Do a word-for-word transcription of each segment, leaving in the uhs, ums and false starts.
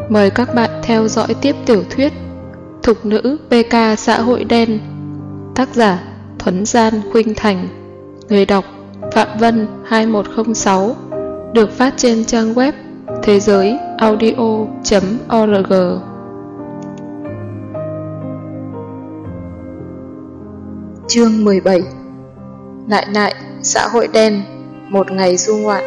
Mời các bạn theo dõi tiếp tiểu thuyết Thục nữ pê ca xã hội đen. Tác giả Thuấn Gian Khuynh Thành. Người đọc Phạm Vân hai một không sáu. Được phát trên trang web thế giới audio chấm org. Chương mười bảy. Nại nại xã hội đen, một ngày du ngoạn.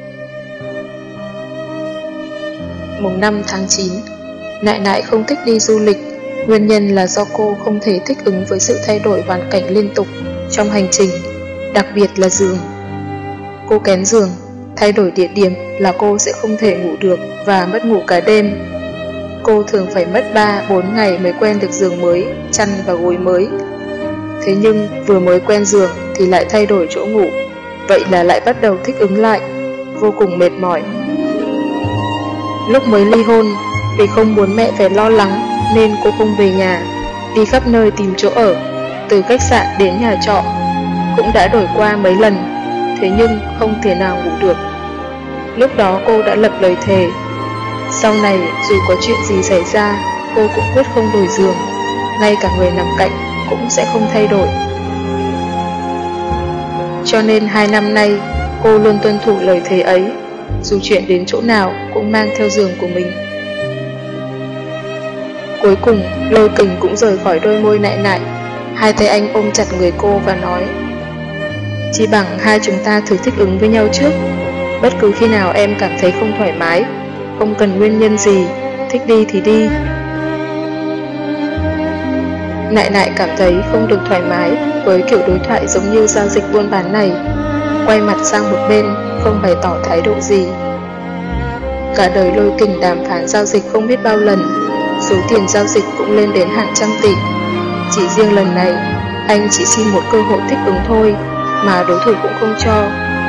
Mùng năm tháng chín, Nại nại không thích đi du lịch. Nguyên nhân là do cô không thể thích ứng với sự thay đổi hoàn cảnh liên tục trong hành trình, đặc biệt là giường. Cô kén giường, thay đổi địa điểm là cô sẽ không thể ngủ được và mất ngủ cả đêm. Cô thường phải mất ba bốn ngày mới quen được giường mới, chăn và gối mới. Thế nhưng vừa mới quen giường thì lại thay đổi chỗ ngủ, vậy là lại bắt đầu thích ứng lại, vô cùng mệt mỏi. Lúc mới ly hôn, vì không muốn mẹ phải lo lắng nên cô không về nhà, đi khắp nơi tìm chỗ ở, từ khách sạn đến nhà trọ. Cũng đã đổi qua mấy lần, thế nhưng không thể nào ngủ được. Lúc đó cô đã lập lời thề, sau này dù có chuyện gì xảy ra, cô cũng quyết không đổi giường, ngay cả người nằm cạnh cũng sẽ không thay đổi. Cho nên hai năm nay, cô luôn tuân thủ lời thề ấy, dù chuyện đến chỗ nào cũng mang theo giường của mình. Cuối cùng, Lôi Kình cũng rời khỏi đôi môi nại nại. Hai tay anh ôm chặt người cô và nói, chỉ bằng hai chúng ta thử thích ứng với nhau trước. Bất cứ khi nào em cảm thấy không thoải mái, không cần nguyên nhân gì, thích đi thì đi. Nại nại cảm thấy không được thoải mái với kiểu đối thoại giống như giao dịch buôn bán này, quay mặt sang một bên, không bày tỏ thái độ gì. Cả đời Lôi Kình đàm phán giao dịch không biết bao lần, số tiền giao dịch cũng lên đến hàng trăm tỷ. Chỉ riêng lần này, anh chỉ xin một cơ hội thích ứng thôi, mà đối thủ cũng không cho.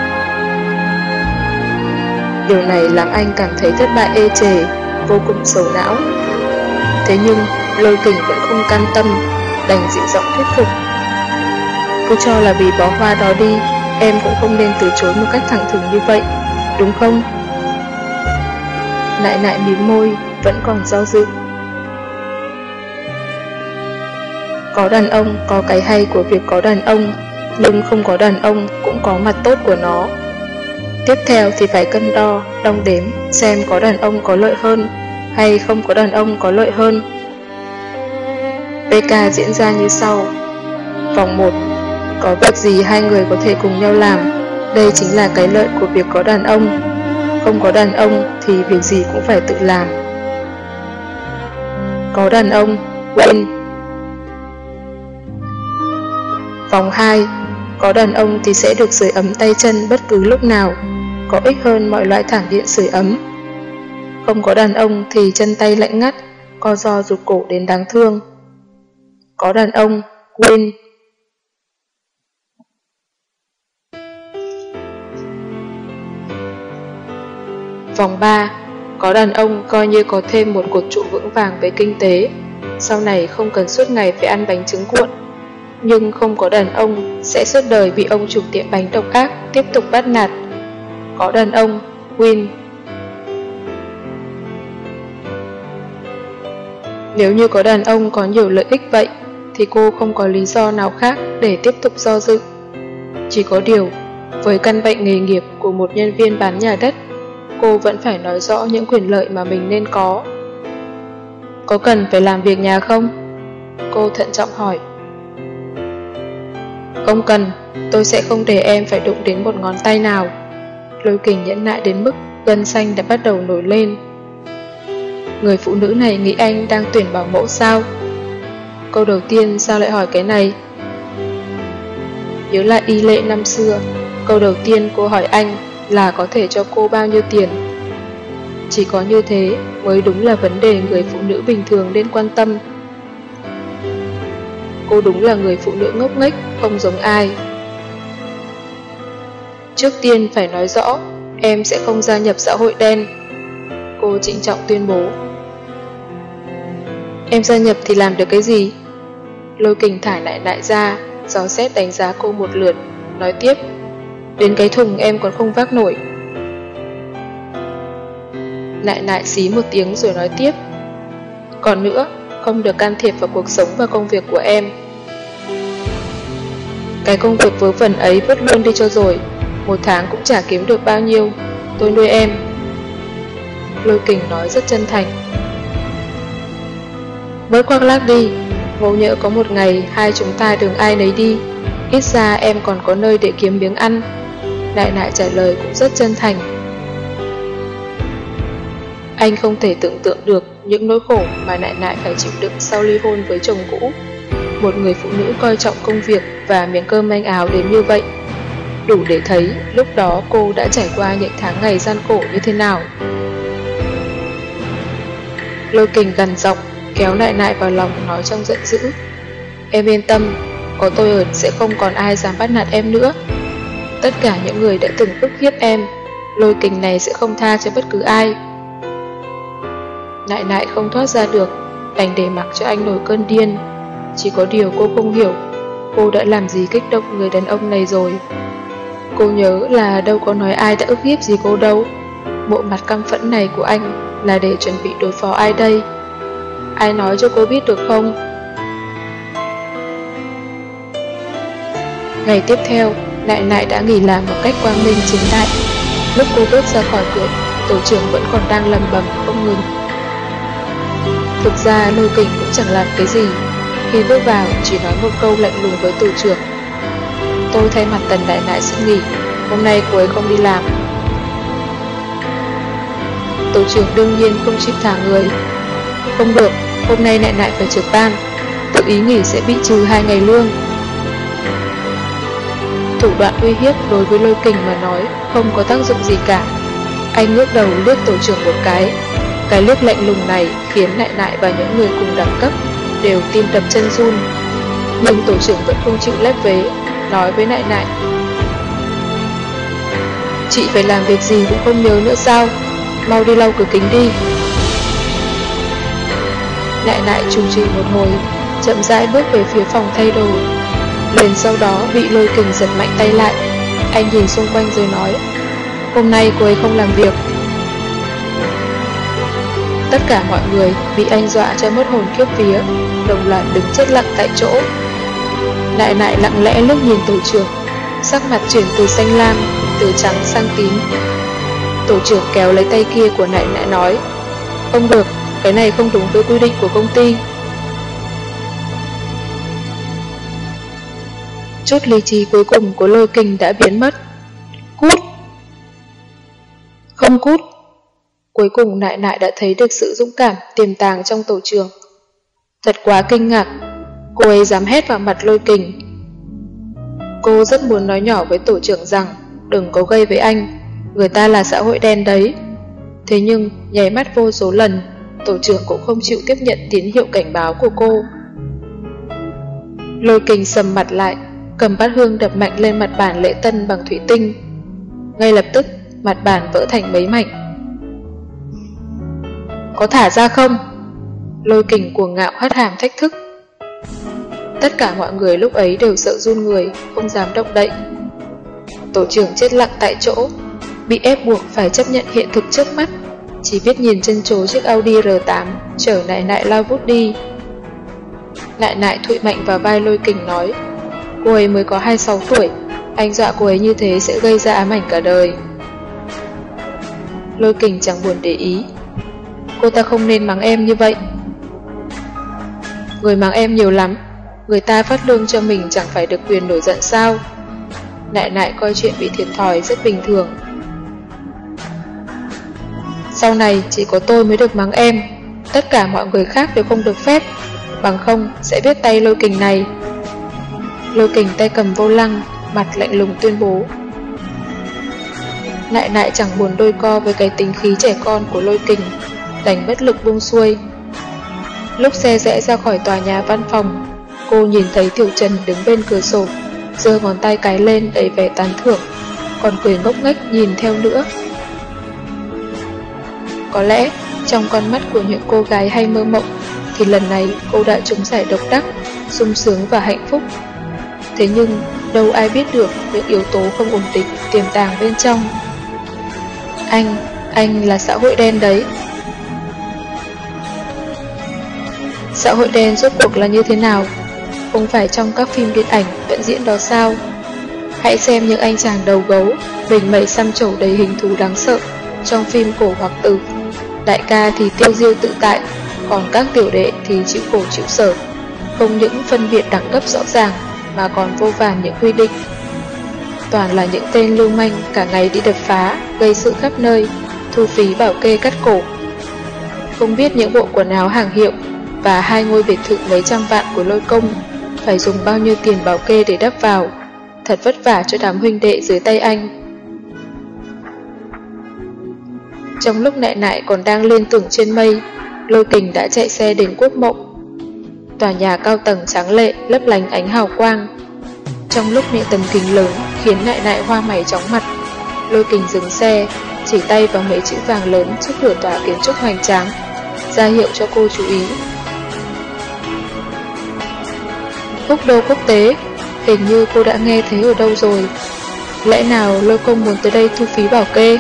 Điều này làm anh cảm thấy thất bại ê chề, vô cùng sầu não. Thế nhưng Lôi Kình vẫn không cam tâm, đành dịu giọng thuyết phục. Cứ cho là vì bó hoa đó đi, em cũng không nên từ chối một cách thẳng thừng như vậy, đúng không? Nại nại mím môi, vẫn còn do dự. Có đàn ông có cái hay của việc có đàn ông, nhưng không có đàn ông cũng có mặt tốt của nó. Tiếp theo thì phải cân đo, đong đếm xem có đàn ông có lợi hơn hay không có đàn ông có lợi hơn. pê ca diễn ra như sau. Vòng một. Có việc gì hai người có thể cùng nhau làm, đây chính là cái lợi của việc có đàn ông. Không có đàn ông thì việc gì cũng phải tự làm. Có đàn ông, win. Vòng hai. Có đàn ông thì sẽ được sưởi ấm tay chân bất cứ lúc nào, có ích hơn mọi loại thảm điện sưởi ấm. Không có đàn ông thì chân tay lạnh ngắt, co ro rụt cổ đến đáng thương. Có đàn ông, win. Vòng ba. Có đàn ông coi như có thêm một cột trụ vững vàng về kinh tế, sau này không cần suốt ngày phải ăn bánh trứng cuộn. Nhưng không có đàn ông sẽ suốt đời bị ông chủ tiệm bánh độc ác tiếp tục bắt nạt. Có đàn ông, win. Nếu như có đàn ông có nhiều lợi ích vậy, thì cô không có lý do nào khác để tiếp tục do dự. Chỉ có điều, với căn bệnh nghề nghiệp của một nhân viên bán nhà đất, cô vẫn phải nói rõ những quyền lợi mà mình nên có. Có cần phải làm việc nhà không? Cô thận trọng hỏi. Không cần, tôi sẽ không để em phải đụng đến một ngón tay nào. Lôi Kình nhẫn nại đến mức gân xanh đã bắt đầu nổi lên. Người phụ nữ này nghĩ anh đang tuyển bảo mẫu sao? Câu đầu tiên sao lại hỏi cái này? Nhớ lại y lệ năm xưa, câu đầu tiên cô hỏi anh là có thể cho cô bao nhiêu tiền. Chỉ có như thế mới đúng là vấn đề người phụ nữ bình thường nên quan tâm. Cô đúng là người phụ nữ ngốc nghếch, không giống ai. Trước tiên phải nói rõ, em sẽ không gia nhập xã hội đen. Cô trịnh trọng tuyên bố. Em gia nhập thì làm được cái gì? Lôi Kình thải nại nại ra, gió xét đánh giá cô một lượt, nói tiếp. Đến cái thùng em còn không vác nổi. Nại nại xí một tiếng rồi nói tiếp. Còn nữa, không được can thiệp vào cuộc sống và công việc của em. Cái công việc vớ vẩn ấy vứt luôn đi cho rồi. Một tháng cũng chả kiếm được bao nhiêu. Tôi nuôi em. Lôi Kình nói rất chân thành. Bớt khoác lác đi. Ngộ nhỡ có một ngày hai chúng ta đường ai nấy đi, ít ra em còn có nơi để kiếm miếng ăn. Nại nại trả lời cũng rất chân thành. Anh không thể tưởng tượng được những nỗi khổ mà nại nại phải chịu đựng sau ly hôn với chồng cũ. Một người phụ nữ coi trọng công việc và miếng cơm manh áo đến như vậy, đủ để thấy lúc đó cô đã trải qua những tháng ngày gian khổ như thế nào. Lôi Kình gằn giọng, kéo nại nại vào lòng, nói trong giận dữ. Em yên tâm, có tôi ở sẽ không còn ai dám bắt nạt em nữa. Tất cả những người đã từng ức hiếp em, Lôi Kình này sẽ không tha cho bất cứ ai. Nại nại không thoát ra được, đành để mặc cho anh nổi cơn điên. Chỉ có điều cô không hiểu, cô đã làm gì kích động người đàn ông này rồi. Cô nhớ là đâu có nói ai đã ức hiếp gì cô đâu. Bộ mặt căm phẫn này của anh là để chuẩn bị đối phó ai đây? Ai nói cho cô biết được không? Ngày tiếp theo, Nại nại đã nghỉ làm một cách quang minh chính đại. Lúc cô bước ra khỏi cửa, tổ trưởng vẫn còn đang lầm bầm không ngừng. Thực ra Lôi Kình cũng chẳng làm cái gì. Khi bước vào chỉ nói một câu lạnh lùng với tổ trưởng. Tôi thay mặt Tần Đại Nại xin nghỉ, hôm nay cô ấy không đi làm. Tổ trưởng đương nhiên không chịu thả người. Không được, hôm nay Nại Nại phải trực ban, tự ý nghỉ sẽ bị trừ hai ngày lương. Thủ đoạn uy hiếp đối với Lôi Kình mà nói không có tác dụng gì cả. Anh ngước đầu liếc tổ trưởng một cái. Cái liếc lạnh lùng này khiến Nại Nại và những người cùng đẳng cấp đều tim đập chân run. Nhưng tổ trưởng vẫn không chịu lép vế, nói với Nại Nại. Chị phải làm việc gì cũng không nhớ nữa sao? Mau đi lau cửa kính đi. Nại Nại trù trì một hồi, chậm rãi bước về phía phòng thay đồ. Liền sau đó bị Lôi Kình giật mạnh tay lại. Anh nhìn xung quanh rồi nói, hôm nay cô ấy không làm việc. Tất cả mọi người bị anh dọa cho mất hồn khiếp vía, đồng loạt đứng chết lặng tại chỗ. Nại Nại lặng lẽ liếc nhìn tổ trưởng, sắc mặt chuyển từ xanh lam, từ trắng sang tím. Tổ trưởng kéo lấy tay kia của Nại Nại nói, không được, cái này không đúng với quy định của công ty. Chút lý trí cuối cùng của Lôi Kình đã biến mất. Cút! Không cút! Cuối cùng Nại Nại đã thấy được sự dũng cảm tiềm tàng trong tổ trưởng. Thật quá kinh ngạc, cô ấy dám hét vào mặt Lôi Kình. Cô rất muốn nói nhỏ với tổ trưởng rằng đừng có gây với anh, người ta là xã hội đen đấy. Thế nhưng nháy mắt vô số lần, tổ trưởng cũng không chịu tiếp nhận tín hiệu cảnh báo của cô. Lôi Kình sầm mặt lại, cầm bát hương đập mạnh lên mặt bàn lễ tân bằng thủy tinh. Ngay lập tức mặt bàn vỡ thành mấy mảnh. Có thả ra không? Lôi Kình cuồng ngạo hất hàm thách thức. Tất cả mọi người lúc ấy đều sợ run người, không dám động đậy. Tổ trưởng chết lặng tại chỗ, bị ép buộc phải chấp nhận hiện thực trước mắt, chỉ biết nhìn chân chối chiếc Audi R tám chở Nại Nại lao vút đi. Nại Nại thụi mạnh vào vai Lôi Kình nói, cô ấy mới có hai mươi sáu tuổi, anh dọa cô ấy như thế sẽ gây ra ám ảnh cả đời. Lôi Kình chẳng buồn để ý. Cô ta không nên mắng em như vậy. Người mắng em nhiều lắm, người ta phát lương cho mình chẳng phải được quyền nổi giận sao? Nại Nại coi chuyện bị thiệt thòi rất bình thường. Sau này chỉ có tôi mới được mắng em, tất cả mọi người khác đều không được phép, bằng không sẽ biết tay Lôi Kình này. Lôi Kình tay cầm vô lăng, mặt lạnh lùng tuyên bố. Nại Nại chẳng buồn đôi co với cái tính khí trẻ con của Lôi Kình, đành bất lực buông xuôi. Lúc xe rẽ ra khỏi tòa nhà văn phòng, cô nhìn thấy Tiểu Trần đứng bên cửa sổ, giơ ngón tay cái lên đầy vẻ tán thưởng, còn cười ngốc nghếch nhìn theo nữa. Có lẽ trong con mắt của những cô gái hay mơ mộng thì lần này cô đã trúng giải độc đắc, sung sướng và hạnh phúc. Thế nhưng đâu ai biết được những yếu tố không ổn định tiềm tàng bên trong. Anh, Anh là xã hội đen đấy. Xã hội đen rốt cuộc là như thế nào? Không phải trong các phim điện ảnh vẫn diễn đó sao? Hãy xem những anh chàng đầu gấu, mình mẩy xăm trổ đầy hình thù đáng sợ trong phim Cổ Hoặc Tử. Đại ca thì tiêu diêu tự tại, còn các tiểu đệ thì chịu khổ chịu sở. Không những phân biệt đẳng cấp rõ ràng mà còn vô vàn những quy định. Toàn là những tên lưu manh cả ngày đi đập phá, gây sự khắp nơi, thu phí bảo kê cắt cổ. Không biết những bộ quần áo hàng hiệu và hai ngôi biệt thự mấy trăm vạn của Lôi Công phải dùng bao nhiêu tiền bảo kê để đắp vào. Thật vất vả cho đám huynh đệ dưới tay anh. Trong lúc Nại Nại còn đang liên tưởng trên mây, Lôi Kình đã chạy xe đến Quốc Mộng. Tòa nhà cao tầng tráng lệ lấp lánh ánh hào quang. Trong lúc những tấm kính lớn khiến Nại Nại hoa mày chóng mặt, Lôi Kình dừng xe, chỉ tay vào mấy chữ vàng lớn trước cửa tòa kiến trúc hoành tráng, ra hiệu cho cô chú ý. Húc Đô Quốc tế, hình như cô đã nghe thấy ở đâu rồi. Lẽ nào Lôi Công muốn tới đây thu phí bảo kê?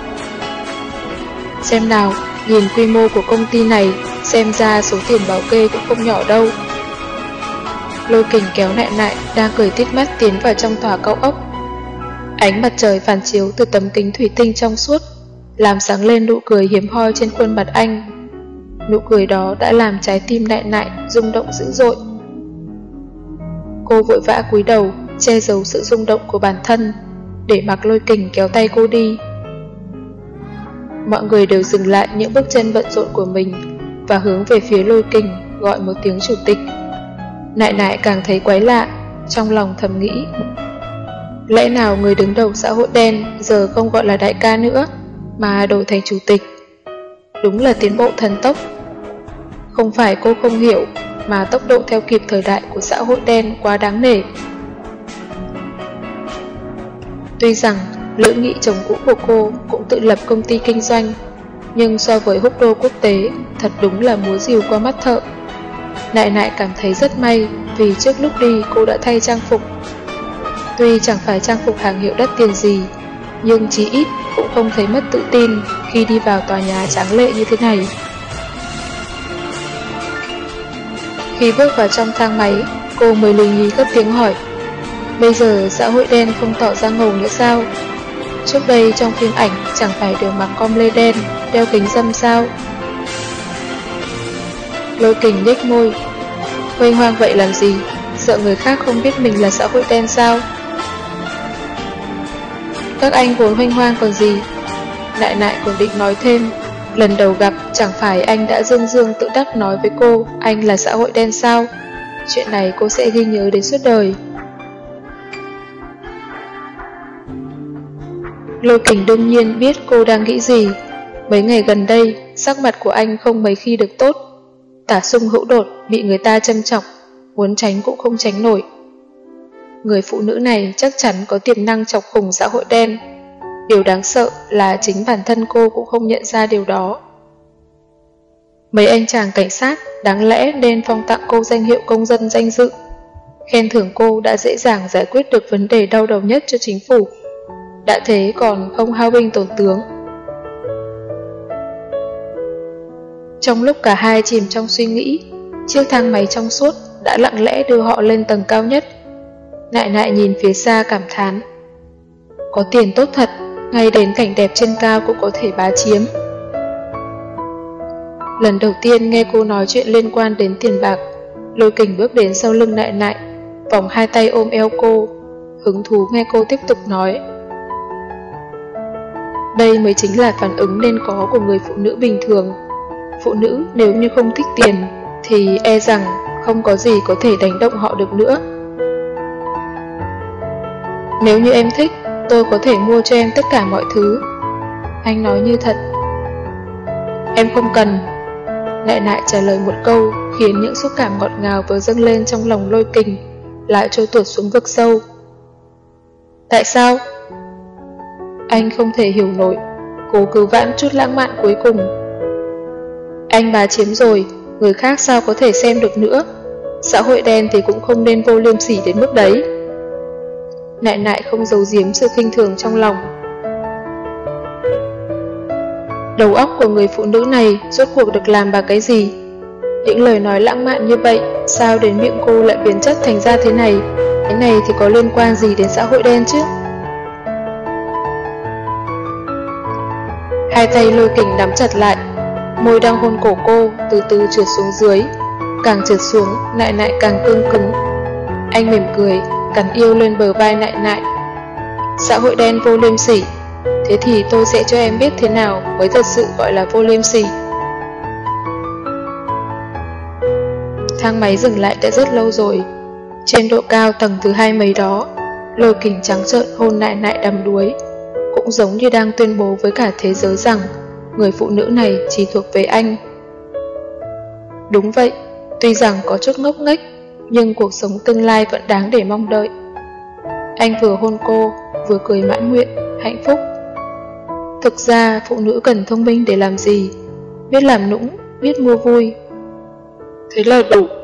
Xem nào, nhìn quy mô của công ty này, xem ra số tiền bảo kê cũng không nhỏ đâu. Lôi Kình kéo Nại Nại đang cười tít mắt tiến vào trong tòa cao ốc. Ánh mặt trời phản chiếu từ tấm kính thủy tinh trong suốt, làm sáng lên nụ cười hiếm hoi trên khuôn mặt anh. Nụ cười đó đã làm trái tim Nại Nại rung động dữ dội. Cô vội vã cúi đầu, che giấu sự rung động của bản thân, để mặc Lôi Kình kéo tay cô đi. Mọi người đều dừng lại những bước chân bận rộn của mình và hướng về phía Lôi Kình, gọi một tiếng chủ tịch. Nại Nại càng thấy quái lạ, trong lòng thầm nghĩ, lẽ nào người đứng đầu xã hội đen giờ không gọi là đại ca nữa, mà đổi thành chủ tịch? Đúng là tiến bộ thần tốc. Không phải cô không hiểu, mà tốc độ theo kịp thời đại của xã hội đen quá đáng nể. Tuy rằng Lữ Nghị chồng cũ của cô cũng tự lập công ty kinh doanh, nhưng so với Húc Đô Quốc tế, thật đúng là múa rìu qua mắt thợ. Nại Nại cảm thấy rất may vì trước lúc đi cô đã thay trang phục. Tuy chẳng phải trang phục hàng hiệu đắt tiền gì, nhưng chí ít cũng không thấy mất tự tin khi đi vào tòa nhà tráng lệ như thế này. Khi bước vào trong thang máy, cô mới lì nhí cất tiếng hỏi, bây giờ xã hội đen không tỏ ra ngầu nữa sao? Trước đây trong phim ảnh chẳng phải đều mặc com lê đen, đeo kính râm sao? Lôi Kình nhếch môi, huênh hoang vậy làm gì? Sợ người khác không biết mình là xã hội đen sao? Các anh vốn huênh hoang còn gì? Nại Nại còn định nói thêm, lần đầu gặp chẳng phải anh đã dương dương tự đắc nói với cô anh là xã hội đen sao? Chuyện này cô sẽ ghi nhớ đến suốt đời. Lôi Kình đương nhiên biết cô đang nghĩ gì. Mấy ngày gần đây, sắc mặt của anh không mấy khi được tốt. Tả sung hữu đột, bị người ta châm chọc, muốn tránh cũng không tránh nổi. Người phụ nữ này chắc chắn có tiềm năng chọc khủng xã hội đen. Điều đáng sợ là chính bản thân cô cũng không nhận ra điều đó. Mấy anh chàng cảnh sát đáng lẽ nên phong tặng cô danh hiệu công dân danh dự, khen thưởng cô đã dễ dàng giải quyết được vấn đề đau đầu nhất cho chính phủ. Đã thế còn không hao binh tổn tướng. Trong lúc cả hai chìm trong suy nghĩ, chiếc thang máy trong suốt đã lặng lẽ đưa họ lên tầng cao nhất. Nại Nại nhìn phía xa cảm thán, có tiền tốt thật, ngay đến cảnh đẹp trên cao cũng có thể bá chiếm. Lần đầu tiên nghe cô nói chuyện liên quan đến tiền bạc, Lôi Kình bước đến sau lưng Nại Nại, vòng hai tay ôm eo cô, hứng thú nghe cô tiếp tục nói. Đây mới chính là phản ứng nên có của người phụ nữ bình thường. Phụ nữ nếu như không thích tiền thì e rằng không có gì có thể đánh động họ được nữa. Nếu như em thích, tôi có thể mua cho em tất cả mọi thứ. Anh nói như thật. Em không cần. Nại Nại trả lời một câu khiến những xúc cảm ngọt ngào vừa dâng lên trong lòng Lôi Kình lại trôi tuột xuống vực sâu. Tại sao? Anh không thể hiểu nổi, cố cứu vãn chút lãng mạn cuối cùng. Anh bá chiếm rồi, người khác sao có thể xem được nữa. Xã hội đen thì cũng không nên vô liêm sỉ đến mức đấy. Nại Nại không giấu giếm sự khinh thường trong lòng. Đầu óc của người phụ nữ này rốt cuộc được làm bằng cái gì? Những lời nói lãng mạn như vậy, sao đến miệng cô lại biến chất thành ra thế này? Cái này thì có liên quan gì đến xã hội đen chứ? Hai tay Lôi Kình nắm chặt lại, môi đang hôn cổ cô từ từ trượt xuống dưới. Càng trượt xuống, Nại Nại càng cương cứng. Anh mỉm cười, cắn yêu lên bờ vai Nại Nại. Xã hội đen vô liêm sỉ. Thế thì tôi sẽ cho em biết thế nào mới thật sự gọi là vô liêm sỉ. Thang máy dừng lại đã rất lâu rồi. Trên độ cao tầng thứ hai mấy đó, Lôi Kình trắng trợn hôn Nại Nại đắm đuối, cũng giống như đang tuyên bố với cả thế giới rằng người phụ nữ này chỉ thuộc về anh. Đúng vậy, tuy rằng có chút ngốc nghếch, nhưng cuộc sống tương lai vẫn đáng để mong đợi. Anh vừa hôn cô, vừa cười mãn nguyện, hạnh phúc. Thực ra phụ nữ cần thông minh để làm gì? Biết làm nũng, biết mua vui. Thế là đủ.